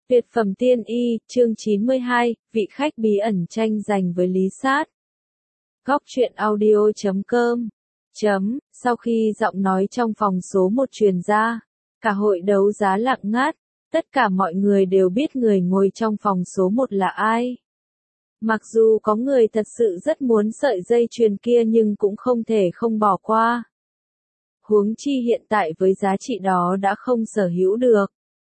Tuyệt phẩm tiên y, chương 92, vị khách bí ẩn tranh giành với Lý Sát. Góc truyện audio.com. Sau khi giọng nói trong phòng số 1 truyền ra, cả hội đấu giá lặng ngắt, tất cả mọi người đều biết người ngồi trong phòng số 1 là ai. Mặc dù có người thật sự rất muốn sợi dây chuyền kia nhưng cũng không thể không bỏ qua. Huống chi hiện tại với giá trị đó đã không sở hữu được.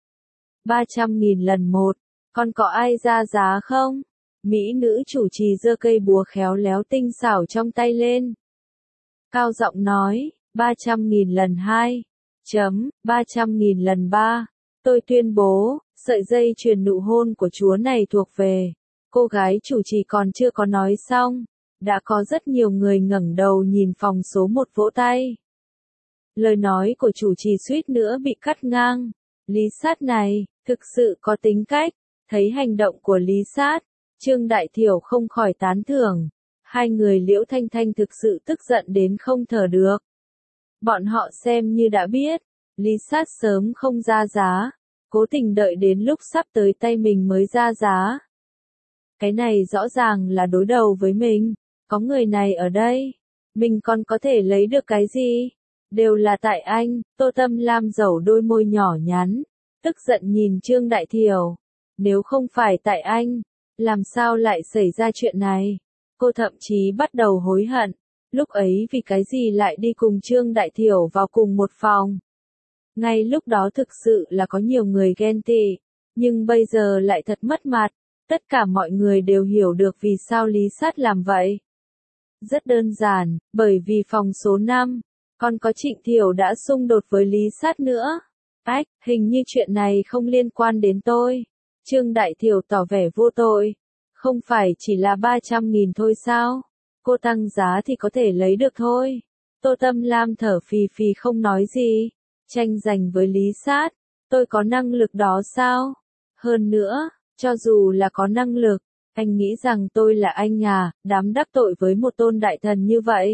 300.000 lần một, còn có ai ra giá không? Mỹ nữ chủ trì giơ cây búa khéo léo tinh xảo trong tay lên. Cao giọng nói, 300.000 lần 2. 300.000 lần 3. Tôi tuyên bố, sợi dây chuyền nụ hôn của chúa này thuộc về. Cô gái chủ trì còn chưa có nói xong. Đã có rất nhiều người ngẩng đầu nhìn phòng số 1 vỗ tay. Lời nói của chủ trì suýt nữa bị cắt ngang. Lý Sát này, thực sự có tính cách. Thấy hành động của Lý Sát, Trương Đại Thiểu không khỏi tán thưởng. Hai người Liễu Thanh Thanh thực sự tức giận đến không thở được. Bọn họ xem như đã biết, Lý Sát sớm không ra giá, cố tình đợi đến lúc sắp tới tay mình mới ra giá. Cái này rõ ràng là đối đầu với mình, có người này ở đây, mình còn có thể lấy được cái gì? Đều là tại anh. Tô Tâm Lam dẩu đôi môi nhỏ nhắn, tức giận nhìn Trương Đại Thiểu. Nếu không phải tại anh, làm sao lại xảy ra chuyện này? Cô thậm chí bắt đầu hối hận, lúc ấy vì cái gì lại đi cùng Trương Đại Thiểu vào cùng một phòng. Ngay lúc đó thực sự là có nhiều người ghen tị, nhưng bây giờ lại thật mất mặt. Tất cả mọi người đều hiểu được vì sao Lý Sát làm vậy. Rất đơn giản, bởi vì phòng số 5, còn có Trịnh Thiểu đã xung đột với Lý Sát nữa. Ách, hình như chuyện này không liên quan đến tôi. Trương Đại Thiểu tỏ vẻ vô tội. Không phải chỉ là 300.000 thôi sao? Cô tăng giá thì có thể lấy được thôi. Tô Tâm Lam thở phì phì không nói gì. Tranh giành với Lý Sát, tôi có năng lực đó sao? Hơn nữa, cho dù là có năng lực, anh nghĩ rằng tôi là anh à, dám đắc tội với một tôn đại thần như vậy.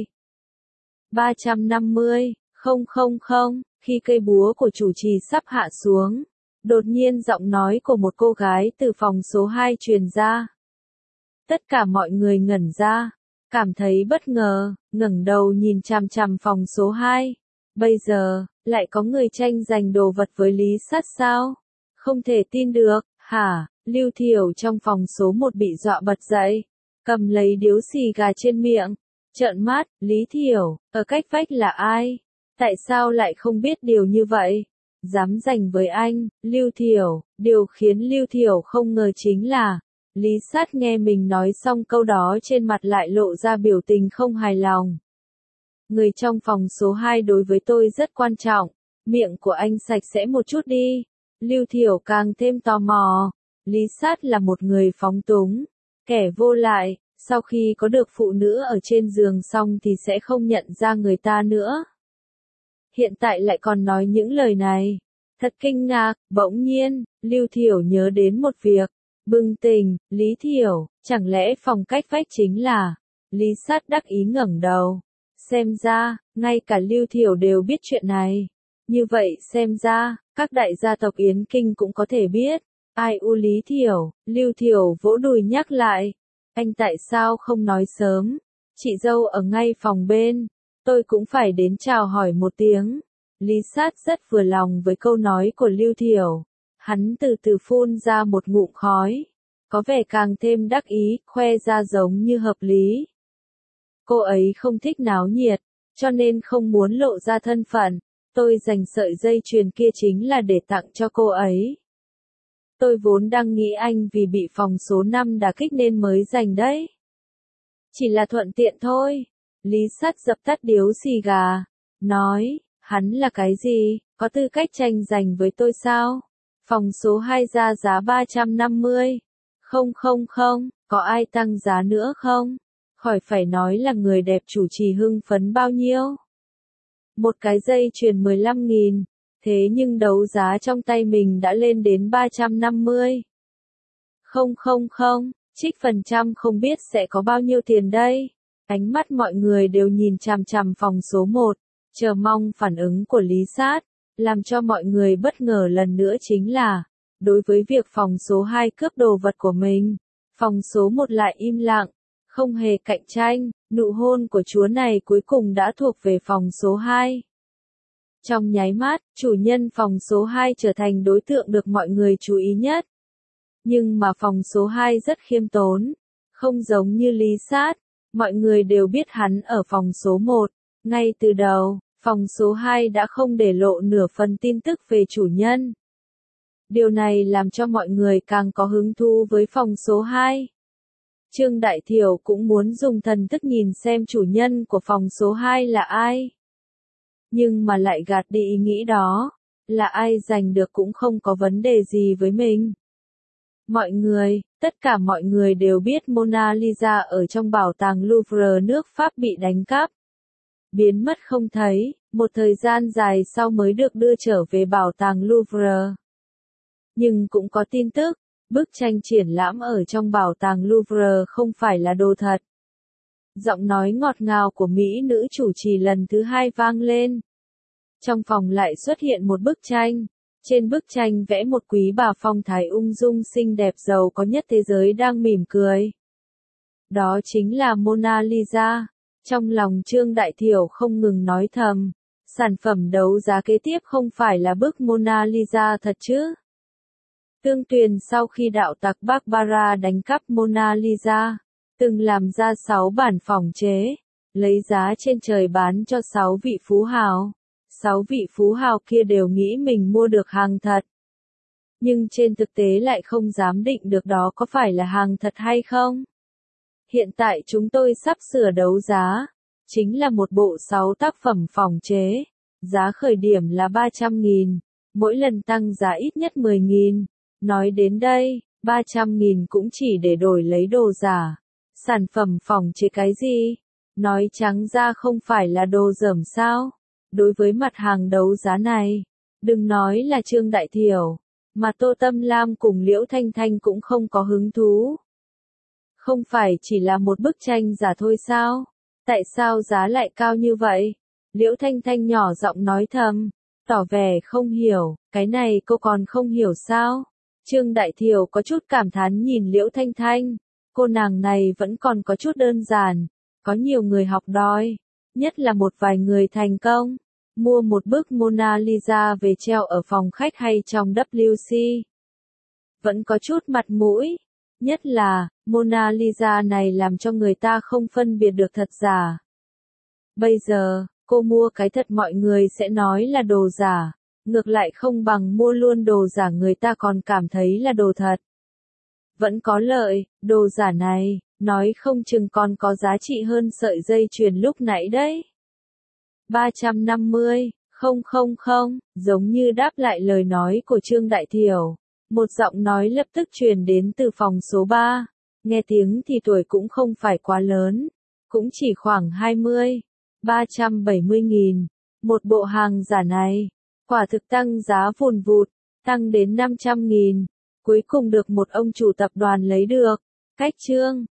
350, khi cây búa của chủ trì sắp hạ xuống, đột nhiên giọng nói của một cô gái từ phòng số 2 truyền ra. Tất cả mọi người ngẩn ra, cảm thấy bất ngờ, ngẩng đầu nhìn chằm chằm phòng số 2. Bây giờ, lại có người tranh giành đồ vật với Lý Sát sao? Không thể tin được, hả? Lưu Thiểu trong phòng số 1 bị dọa bật dậy, cầm lấy điếu xì gà trên miệng, trợn mắt. Lý Thiểu, ở cách vách là ai? Tại sao lại không biết điều như vậy? Dám giành với anh, Lưu Thiểu. Điều khiến Lưu Thiểu không ngờ chính là, Lý Sát nghe mình nói xong câu đó trên mặt lại lộ ra biểu tình không hài lòng. Người trong phòng số 2 đối với tôi rất quan trọng, miệng của anh sạch sẽ một chút đi. Lưu Thiểu càng thêm tò mò. Lý Sát là một người phóng túng, kẻ vô lại, sau khi có được phụ nữ ở trên giường xong thì sẽ không nhận ra người ta nữa. Hiện tại lại còn nói những lời này. Thật kinh ngạc. Bỗng nhiên, Lưu Thiểu nhớ đến một việc. Bừng tỉnh. Lý Thiểu, chẳng lẽ phòng cách vách chính là... Lý Sát đắc ý ngẩng đầu. Xem ra, ngay cả Lưu Thiểu đều biết chuyện này. Như vậy xem ra, các đại gia tộc Yến Kinh cũng có thể biết. Ai u Lý Thiểu? Lưu Thiểu vỗ đùi nhắc lại. Anh tại sao không nói sớm? Chị dâu ở ngay phòng bên. Tôi cũng phải đến chào hỏi một tiếng. Lý Sát rất vừa lòng với câu nói của Lưu Thiểu. Hắn từ từ phun ra một ngụm khói. Có vẻ càng thêm đắc ý, khoe ra giống như hợp lý. Cô ấy không thích náo nhiệt, cho nên không muốn lộ ra thân phận. Tôi dành sợi dây chuyền kia chính là để tặng cho cô ấy. Tôi vốn đang nghĩ anh vì bị phòng số 5 đả kích nên mới giành đấy. Chỉ là thuận tiện thôi. Lý Sát dập tắt điếu xì gà, nói, hắn là cái gì, có tư cách tranh giành với tôi sao? Phòng số 2 ra giá 350. Có ai tăng giá nữa không? Khỏi phải nói là người đẹp chủ trì hưng phấn bao nhiêu. Một cái dây chuyền 15.000. Thế nhưng đấu giá trong tay mình đã lên đến 350. Trích phần trăm không biết sẽ có bao nhiêu tiền đây. Ánh mắt mọi người đều nhìn chằm chằm phòng số 1, chờ mong phản ứng của Lý Sát. Làm cho mọi người bất ngờ lần nữa chính là, Đối với việc phòng số 2 cướp đồ vật của mình, phòng số 1 lại im lặng, không hề cạnh tranh, nụ hôn của chúa này cuối cùng đã thuộc về phòng số 2. Trong nháy mắt, chủ nhân phòng số 2 trở thành đối tượng được mọi người chú ý nhất. Nhưng mà phòng số 2 rất khiêm tốn, không giống như Lý Sát, mọi người đều biết hắn ở phòng số 1. Ngay từ đầu, phòng số 2 đã không để lộ nửa phần tin tức về chủ nhân. Điều này làm cho mọi người càng có hứng thú với phòng số 2. Trương Đại Thiểu cũng muốn dùng thần thức nhìn xem chủ nhân của phòng số 2 là ai. Nhưng mà lại gạt đi ý nghĩ đó, là ai giành được cũng không có vấn đề gì với mình. Tất cả mọi người đều biết Mona Lisa ở trong bảo tàng Louvre nước Pháp bị đánh cắp. Biến mất không thấy, một thời gian dài sau mới được đưa trở về bảo tàng Louvre. Nhưng cũng có tin tức, bức tranh triển lãm ở trong bảo tàng Louvre không phải là đồ thật. Giọng nói ngọt ngào của Mỹ nữ chủ trì lần thứ 2 vang lên. Trong phòng lại xuất hiện một bức tranh. Trên bức tranh vẽ một quý bà phong thái ung dung xinh đẹp giàu có nhất thế giới đang mỉm cười. Đó chính là Mona Lisa. Trong lòng Trương Đại Thiểu không ngừng nói thầm, sản phẩm đấu giá kế tiếp không phải là bức Mona Lisa thật chứ? Tương Tuyền sau khi đạo tặc Barbara đánh cắp Mona Lisa, từng làm ra 6 bản phỏng chế, lấy giá trên trời bán cho 6 vị phú hào. 6 vị phú hào kia đều nghĩ mình mua được hàng thật. Nhưng trên thực tế lại không dám định được đó có phải là hàng thật hay không. Hiện tại chúng tôi sắp sửa đấu giá. Chính là một bộ 6 tác phẩm phỏng chế. Giá khởi điểm là 300.000. Mỗi lần tăng giá ít nhất 10.000. Nói đến đây, 300.000 cũng chỉ để đổi lấy đồ giả. Sản phẩm phỏng chế cái gì? Nói trắng ra không phải là đồ dởm sao? Đối với mặt hàng đấu giá này, đừng nói là Trương Đại Thiểu, mà Tô Tâm Lam cùng Liễu Thanh Thanh cũng không có hứng thú. Không phải chỉ là một bức tranh giả thôi sao? Tại sao giá lại cao như vậy? Liễu Thanh Thanh nhỏ giọng nói thầm, tỏ vẻ không hiểu, cái này cô còn không hiểu sao? Trương Đại Thiểu có chút cảm thán nhìn Liễu Thanh Thanh, cô nàng này vẫn còn có chút đơn giản, có nhiều người học đòi, nhất là một vài người thành công. Mua một bức Mona Lisa về treo ở phòng khách hay trong WC. Vẫn có chút mặt mũi. Nhất là, Mona Lisa này làm cho người ta không phân biệt được thật giả. Bây giờ, cô mua cái thật mọi người sẽ nói là đồ giả. Ngược lại không bằng mua luôn đồ giả người ta còn cảm thấy là đồ thật. Vẫn có lợi, đồ giả này, nói không chừng còn có giá trị hơn sợi dây chuyền lúc nãy đấy. 350, giống như đáp lại lời nói của Trương Đại Thiểu. Một giọng nói lập tức truyền đến từ phòng số 3. Nghe tiếng thì tuổi cũng không phải quá lớn, cũng chỉ khoảng 20. 370.000. Một bộ hàng giả này, quả thực tăng giá vùn vụt, tăng đến 500.000. Cuối cùng được một ông chủ tập đoàn lấy được. Cách Trương